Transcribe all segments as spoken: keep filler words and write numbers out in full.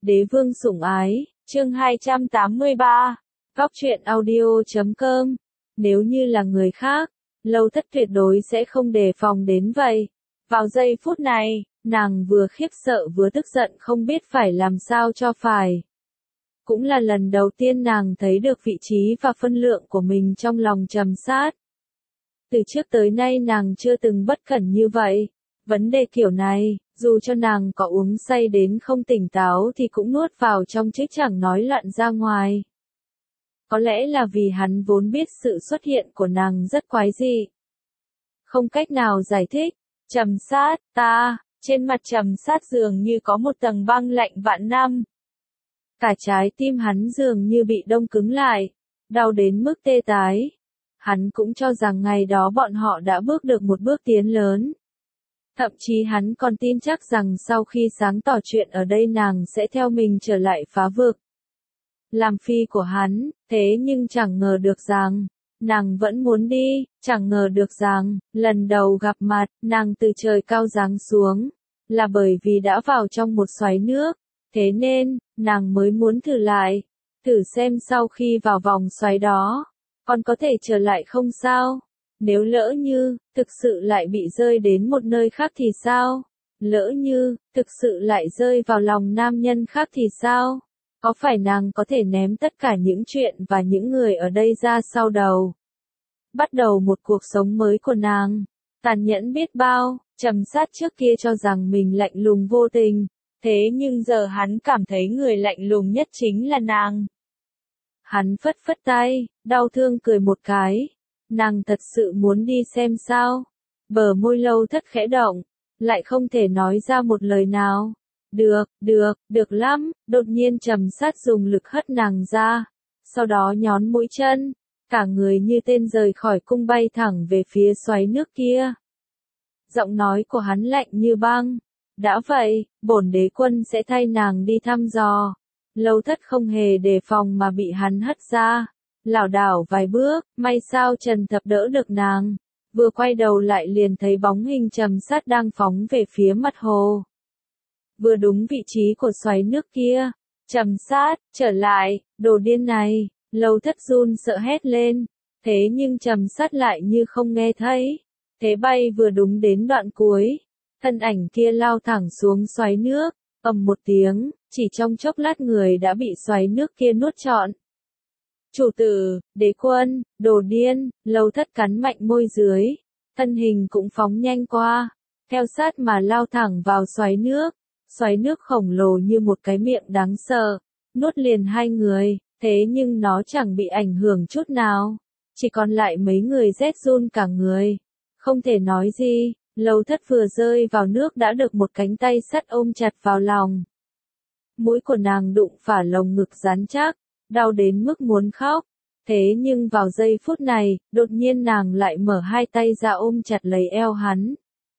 Đế vương sủng ái, chương hai trăm tám mươi ba, Góc truyện audio chấm com. Nếu như là người khác, Lâu Thất tuyệt đối sẽ không đề phòng đến vậy. Vào giây phút này, nàng vừa khiếp sợ vừa tức giận không biết phải làm sao cho phải. Cũng là lần đầu tiên nàng thấy được vị trí và phân lượng của mình trong lòng Trầm Sát. Từ trước tới nay nàng chưa từng bất cẩn như vậy. Vấn đề kiểu này, dù cho nàng có uống say đến không tỉnh táo thì cũng nuốt vào trong chứ chẳng nói loạn ra ngoài. Có lẽ là vì hắn vốn biết sự xuất hiện của nàng rất quái dị. Không cách nào giải thích. Trầm Sát, ta, trên mặt Trầm Sát dường như có một tầng băng lạnh vạn năm. Cả trái tim hắn dường như bị đông cứng lại, đau đến mức tê tái. Hắn cũng cho rằng ngày đó bọn họ đã bước được một bước tiến lớn. Thậm chí hắn còn tin chắc rằng sau khi sáng tỏ chuyện ở đây nàng sẽ theo mình trở lại phá vực. Làm phi của hắn, thế nhưng chẳng ngờ được rằng, nàng vẫn muốn đi, chẳng ngờ được rằng, lần đầu gặp mặt, nàng từ trời cao giáng xuống, là bởi vì đã vào trong một xoáy nước, thế nên, nàng mới muốn thử lại, thử xem sau khi vào vòng xoáy đó, còn có thể trở lại không sao? Nếu lỡ như, thực sự lại bị rơi đến một nơi khác thì sao? Lỡ như, thực sự lại rơi vào lòng nam nhân khác thì sao? Có phải nàng có thể ném tất cả những chuyện và những người ở đây ra sau đầu? Bắt đầu một cuộc sống mới của nàng. Tàn nhẫn biết bao, Trầm Sát trước kia cho rằng mình lạnh lùng vô tình. Thế nhưng giờ hắn cảm thấy người lạnh lùng nhất chính là nàng. Hắn phất phất tay, đau thương cười một cái. Nàng thật sự muốn đi xem sao? Bờ môi Lâu Thất khẽ động, lại không thể nói ra một lời nào. Được, được, được lắm, đột nhiên Trầm Sát dùng lực hất nàng ra, sau đó nhón mũi chân, cả người như tên rời khỏi cung bay thẳng về phía xoáy nước kia. Giọng nói của hắn lạnh như băng. Đã vậy, bổn đế quân sẽ thay nàng đi thăm dò. Lâu Thất không hề đề phòng mà bị hắn hất ra. Lảo đảo vài bước, may sao Trần Thập đỡ được nàng. Vừa quay đầu lại liền thấy bóng hình Trầm Sát đang phóng về phía mặt hồ. Vừa đúng vị trí của xoáy nước kia. Trầm Sát, trở lại, đồ điên này. Lâu Thất run sợ hét lên. Thế nhưng Trầm Sát lại như không nghe thấy. Thế bay vừa đúng đến đoạn cuối. Thân ảnh kia lao thẳng xuống xoáy nước. Ầm một tiếng, chỉ trong chốc lát người đã bị xoáy nước kia nuốt trọn. Chủ tử, đế quân, đồ điên, Lâu Thất cắn mạnh môi dưới. Thân hình cũng phóng nhanh qua. Theo sát mà lao thẳng vào xoáy nước. Xoáy nước khổng lồ như một cái miệng đáng sợ. Nuốt liền hai người, thế nhưng nó chẳng bị ảnh hưởng chút nào. Chỉ còn lại mấy người rét run cả người. Không thể nói gì, Lâu Thất vừa rơi vào nước đã được một cánh tay sắt ôm chặt vào lòng. Mũi của nàng đụng phải lồng ngực rắn chắc, đau đến mức muốn khóc. Thế nhưng vào giây phút này, đột nhiên nàng lại mở hai tay ra ôm chặt lấy eo hắn.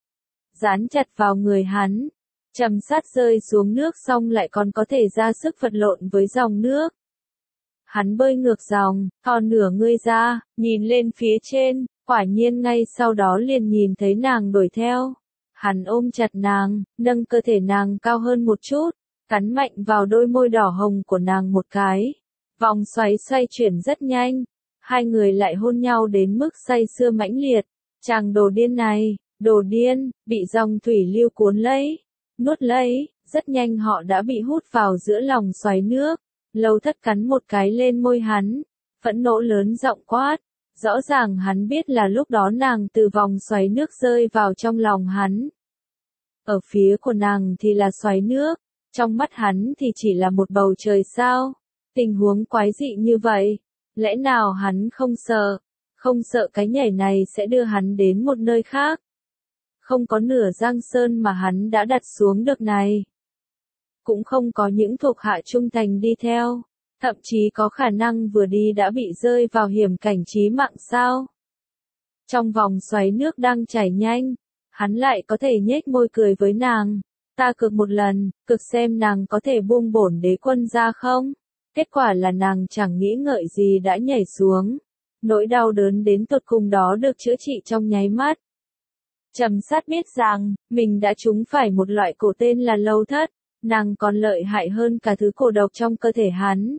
Dán chặt vào người hắn. Trầm Sát rơi xuống nước xong lại còn có thể ra sức vật lộn với dòng nước. Hắn bơi ngược dòng, thò nửa người ra, nhìn lên phía trên, quả nhiên ngay sau đó liền nhìn thấy nàng đuổi theo. Hắn ôm chặt nàng, nâng cơ thể nàng cao hơn một chút, cắn mạnh vào đôi môi đỏ hồng của nàng một cái. Vòng xoáy xoay chuyển rất nhanh, hai người lại hôn nhau đến mức say sưa mãnh liệt. Chàng đồ điên này, đồ điên, bị dòng thủy lưu cuốn lấy, nuốt lấy, rất nhanh họ đã bị hút vào giữa lòng xoáy nước. Lâu Thất cắn một cái lên môi hắn, phẫn nộ lớn giọng quát. Rõ ràng hắn biết là lúc đó nàng từ vòng xoáy nước rơi vào trong lòng hắn. Ở phía của nàng thì là xoáy nước, trong mắt hắn thì chỉ là một bầu trời sao. Tình huống quái dị như vậy, lẽ nào hắn không sợ, không sợ cái nhảy này sẽ đưa hắn đến một nơi khác. Không có nửa giang sơn mà hắn đã đặt xuống được này. Cũng không có những thuộc hạ trung thành đi theo. Thậm chí có khả năng vừa đi đã bị rơi vào hiểm cảnh chí mạng sao? Trong vòng xoáy nước đang chảy nhanh, hắn lại có thể nhếch môi cười với nàng. Ta cược một lần, cực xem nàng có thể buông bổn đế quân ra không? Kết quả là nàng chẳng nghĩ ngợi gì đã nhảy xuống. Nỗi đau đớn đến tột cùng đó được chữa trị trong nháy mắt. Trầm Sát biết rằng, mình đã trúng phải một loại cổ tên là Lâu Thất. nàng còn lợi hại hơn cả thứ cổ độc trong cơ thể hắn.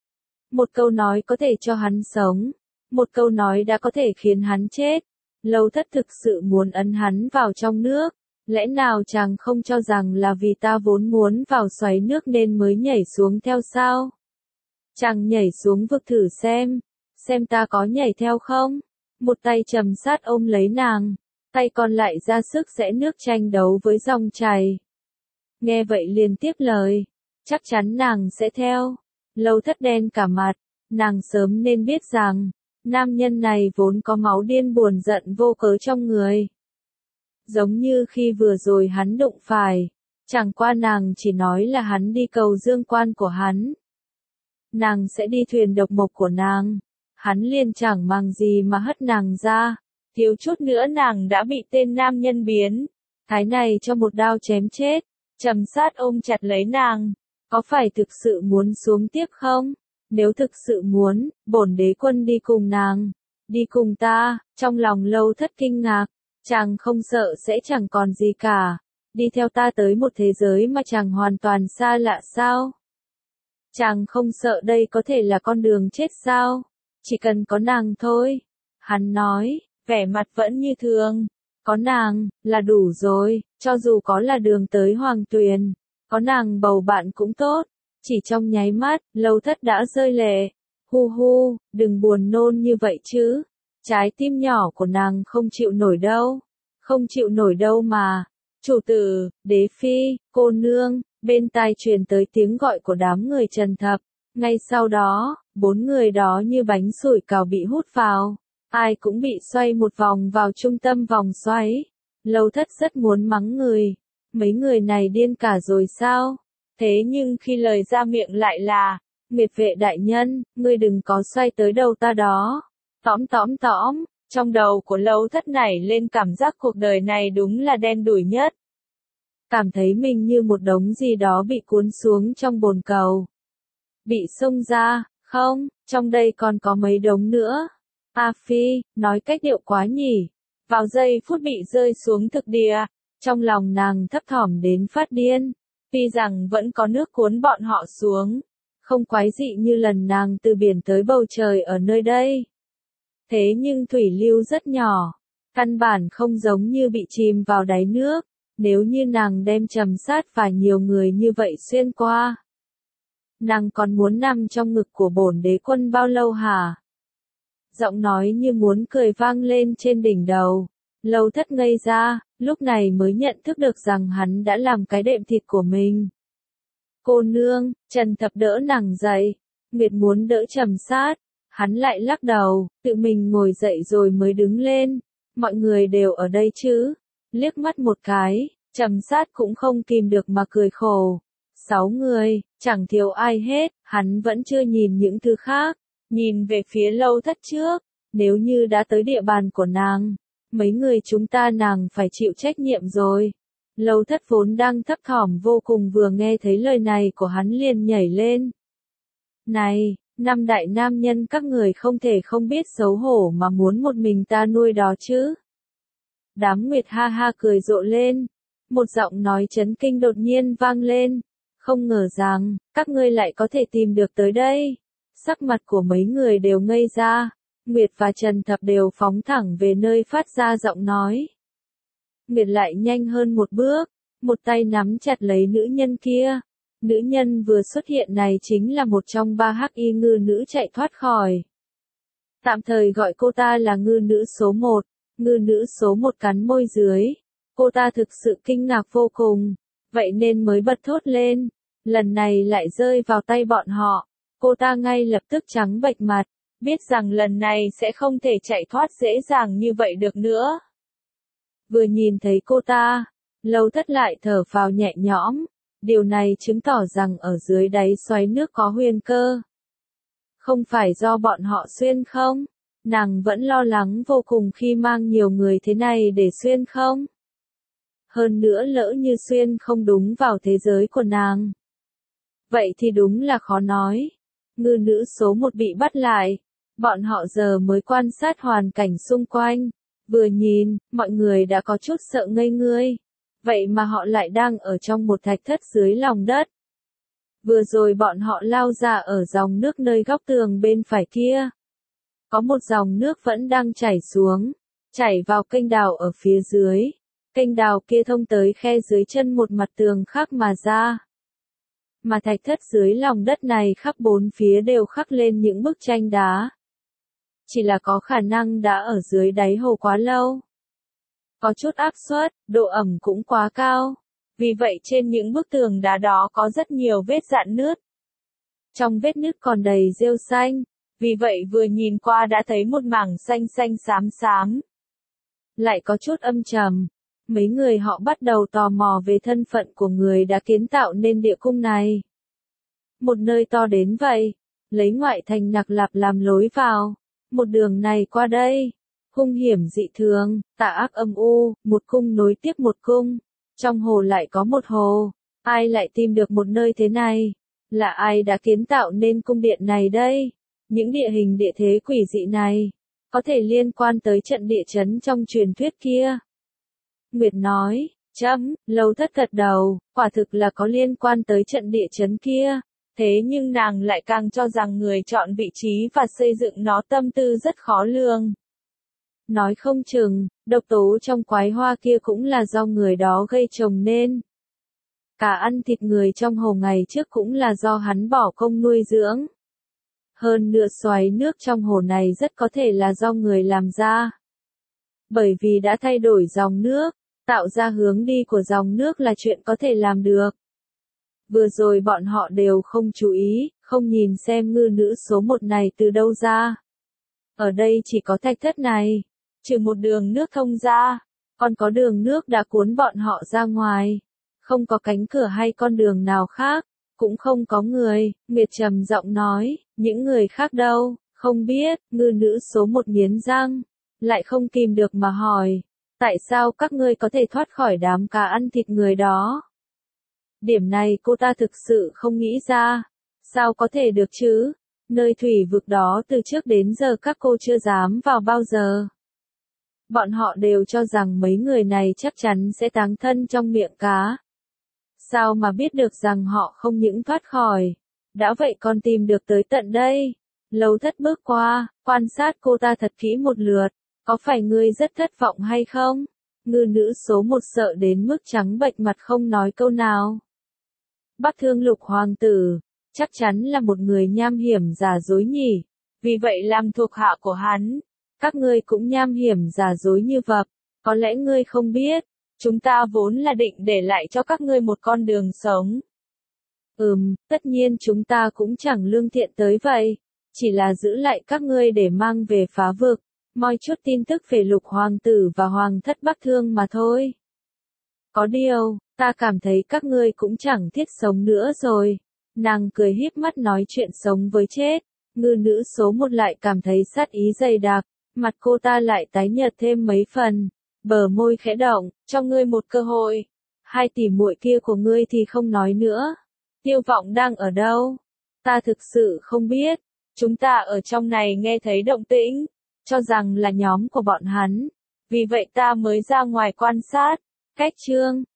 Một câu nói có thể cho hắn sống, một câu nói đã có thể khiến hắn chết. Lâu Thất thực sự muốn ấn hắn vào trong nước, lẽ nào chàng không cho rằng là vì ta vốn muốn vào xoáy nước nên mới nhảy xuống theo sao? Chàng nhảy xuống vực thử xem, xem ta có nhảy theo không? Một tay trầm sát ôm lấy nàng, tay còn lại ra sức giẽ nước tranh đấu với dòng chảy. Nghe vậy liền tiếp lời, chắc chắn nàng sẽ theo. Lâu Thất đen cả mặt, nàng sớm nên biết rằng, nam nhân này vốn có máu điên buồn giận vô cớ trong người. Giống như khi vừa rồi hắn đụng phải, chẳng qua nàng chỉ nói là hắn đi cầu dương quan của hắn. Nàng sẽ đi thuyền độc mộc của nàng, hắn liền chẳng màng gì mà hất nàng ra, thiếu chút nữa nàng đã bị tên nam nhân biến, thái này cho một đao chém chết. Trầm sát ôm chặt lấy nàng, có phải thực sự muốn xuống tiếp không? Nếu thực sự muốn, bổn đế quân đi cùng nàng, đi cùng ta. Trong lòng Lâu Thất kinh ngạc, chàng không sợ sẽ chẳng còn gì cả, đi theo ta tới một thế giới mà chàng hoàn toàn xa lạ sao? Chàng không sợ đây có thể là con đường chết sao? Chỉ cần có nàng thôi. Hắn nói, vẻ mặt vẫn như thường. Có nàng, là đủ rồi, cho dù có là đường tới Hoàng Tuyền, có nàng bầu bạn cũng tốt. Chỉ trong nháy mắt, Lâu Thất đã rơi lệ. Hu hu, đừng buồn nôn như vậy chứ. Trái tim nhỏ của nàng không chịu nổi đâu. Không chịu nổi đâu mà. Chủ tử, đế phi, cô nương, bên tai truyền tới tiếng gọi của đám người Trần Thập. Ngay sau đó, bốn người đó như bánh sủi cảo bị hút vào. Ai cũng bị xoay một vòng vào trung tâm vòng xoáy. Lâu Thất rất muốn mắng người. Mấy người này điên cả rồi sao? Thế nhưng khi lời ra miệng lại là, Nguyệt vệ đại nhân, ngươi đừng có xoay tới đầu ta đó. Tóm tóm tóm, trong đầu của Lâu Thất nảy lên cảm giác cuộc đời này đúng là đen đủi nhất. Cảm thấy mình như một đống gì đó bị cuốn xuống trong bồn cầu. Bị xông ra, không, trong đây còn có mấy đống nữa. A Phi, nói cách điệu quá nhỉ. Vào giây phút bị rơi xuống thực địa, trong lòng nàng thấp thỏm đến phát điên. Tuy rằng vẫn có nước cuốn bọn họ xuống, không quái dị như lần nàng từ biển tới bầu trời ở nơi đây. Thế nhưng thủy lưu rất nhỏ, căn bản không giống như bị chìm vào đáy nước. Nếu như nàng đem Trầm Sát và nhiều người như vậy xuyên qua, nàng còn muốn nằm trong ngực của bổn đế quân bao lâu hả? Giọng nói như muốn cười vang lên trên đỉnh đầu. Lâu Thất ngây ra, lúc này mới nhận thức được rằng hắn đã làm cái đệm thịt của mình. Cô nương, Trần Thập đỡ nàng dậy. Nguyệt muốn đỡ Trầm Sát, hắn lại lắc đầu, tự mình ngồi dậy rồi mới đứng lên. Mọi người đều ở đây chứ? Liếc mắt một cái, Trầm Sát cũng không kìm được mà cười khổ. Sáu người, chẳng thiếu ai hết, hắn vẫn chưa nhìn những thứ khác. Nhìn về phía Lâu Thất trước, nếu như đã tới địa bàn của nàng, mấy người chúng ta nàng phải chịu trách nhiệm rồi. Lâu Thất vốn đang thấp thỏm vô cùng vừa nghe thấy lời này của hắn liền nhảy lên. Này, năm đại nam nhân các người không thể không biết xấu hổ mà muốn một mình ta nuôi đó chứ. Đám Nguyệt ha ha cười rộ lên, một giọng nói chấn kinh đột nhiên vang lên. Không ngờ rằng, các ngươi lại có thể tìm được tới đây. Sắc mặt của mấy người đều ngây ra, Nguyệt và Trần Thập đều phóng thẳng về nơi phát ra giọng nói. Nguyệt lại nhanh hơn một bước, một tay nắm chặt lấy nữ nhân kia. Nữ nhân vừa xuất hiện này chính là một trong ba hắc y ngư nữ chạy thoát khỏi. Tạm thời gọi cô ta là ngư nữ số một, ngư nữ số một cắn môi dưới. Cô ta thực sự kinh ngạc vô cùng, vậy nên mới bật thốt lên. Lần này lại rơi vào tay bọn họ. Cô ta ngay lập tức trắng bệch mặt, biết rằng lần này sẽ không thể chạy thoát dễ dàng như vậy được nữa. Vừa nhìn thấy cô ta, Lâu Thất lại thở phào nhẹ nhõm, điều này chứng tỏ rằng ở dưới đáy xoáy nước có huyền cơ. Không phải do bọn họ xuyên không? Nàng vẫn lo lắng vô cùng khi mang nhiều người thế này để xuyên không? Hơn nữa lỡ như xuyên không đúng vào thế giới của nàng. Vậy thì đúng là khó nói. Ngư nữ số một bị bắt lại. Bọn họ giờ mới quan sát hoàn cảnh xung quanh. Vừa nhìn, mọi người đã có chút sợ ngây người. Vậy mà họ lại đang ở trong một thạch thất dưới lòng đất. Vừa rồi bọn họ lao ra ở dòng nước nơi góc tường bên phải kia. Có một dòng nước vẫn đang chảy xuống, chảy vào kênh đào ở phía dưới. Kênh đào kia thông tới khe dưới chân một mặt tường khác mà ra. Mà thạch thất dưới lòng đất này khắp bốn phía đều khắc lên những bức tranh đá. Chỉ là có khả năng đã ở dưới đáy hồ quá lâu. Có chút áp suất, độ ẩm cũng quá cao. Vì vậy trên những bức tường đá đó có rất nhiều vết rạn nứt. Trong vết nứt còn đầy rêu xanh. Vì vậy vừa nhìn qua đã thấy một mảng xanh xanh xám xám. Lại có chút âm trầm. Mấy người họ bắt đầu tò mò về thân phận của người đã kiến tạo nên địa cung này. Một nơi to đến vậy, lấy ngoại thành Nặc Lạp làm lối vào. Một đường này qua đây, hung hiểm dị thường, tà ác âm u, một cung nối tiếp một cung. Trong hồ lại có một hồ. Ai lại tìm được một nơi thế này? Là ai đã kiến tạo nên cung điện này đây? Những địa hình địa thế quỷ dị này, có thể liên quan tới trận địa chấn trong truyền thuyết kia. Nguyệt nói, chấm, Lâu Thất gật đầu, quả thực là có liên quan tới trận địa chấn kia. Thế nhưng nàng lại càng cho rằng người chọn vị trí và xây dựng nó tâm tư rất khó lường. Nói không chừng, độc tố trong quái hoa kia cũng là do người đó gây trồng nên. Cả ăn thịt người trong hồ ngày trước cũng là do hắn bỏ công nuôi dưỡng. Hơn nữa xoáy nước trong hồ này rất có thể là do người làm ra. Bởi vì đã thay đổi dòng nước, tạo ra hướng đi của dòng nước là chuyện có thể làm được. Vừa rồi bọn họ đều không chú ý, không nhìn xem ngư nữ số một này từ đâu ra. Ở đây chỉ có thạch thất này, trừ một đường nước thông ra, còn có đường nước đã cuốn bọn họ ra ngoài. Không có cánh cửa hay con đường nào khác, cũng không có người. Nguyệt trầm giọng nói, những người khác đâu, không biết. Ngư nữ số một nghiến răng, lại không kìm được mà hỏi, tại sao các ngươi có thể thoát khỏi đám cá ăn thịt người đó? Điểm này cô ta thực sự không nghĩ ra. Sao có thể được chứ? Nơi thủy vực đó từ trước đến giờ các cô chưa dám vào bao giờ. Bọn họ đều cho rằng mấy người này chắc chắn sẽ táng thân trong miệng cá. Sao mà biết được rằng họ không những thoát khỏi, đã vậy còn tìm được tới tận đây. Lâu Thất bước qua, quan sát cô ta thật kỹ một lượt. Có phải ngươi rất thất vọng hay không? Ngư nữ số một sợ đến mức trắng bệch mặt không nói câu nào. Bắc Thương Lục hoàng tử, chắc chắn là một người nham hiểm giả dối nhỉ. Vì vậy làm thuộc hạ của hắn, các ngươi cũng nham hiểm giả dối như vập. Có lẽ ngươi không biết, chúng ta vốn là định để lại cho các ngươi một con đường sống. Ừm, tất nhiên chúng ta cũng chẳng lương thiện tới vậy. Chỉ là giữ lại các ngươi để mang về phá vực, moi chút tin tức về Lục hoàng tử và hoàng thất Bắc Thương mà thôi. Có điều, ta cảm thấy các ngươi cũng chẳng thiết sống nữa rồi. Nàng cười híp mắt nói chuyện sống với chết. Ngư nữ số một lại cảm thấy sát ý dày đặc, mặt cô ta lại tái nhợt thêm mấy phần. Bờ môi khẽ động, cho ngươi một cơ hội. Hai tỷ muội kia của ngươi thì không nói nữa. Tiêu Vọng đang ở đâu? Ta thực sự không biết. Chúng ta ở trong này nghe thấy động tĩnh, cho rằng là nhóm của bọn hắn. Vì vậy ta mới ra ngoài quan sát. Cách chương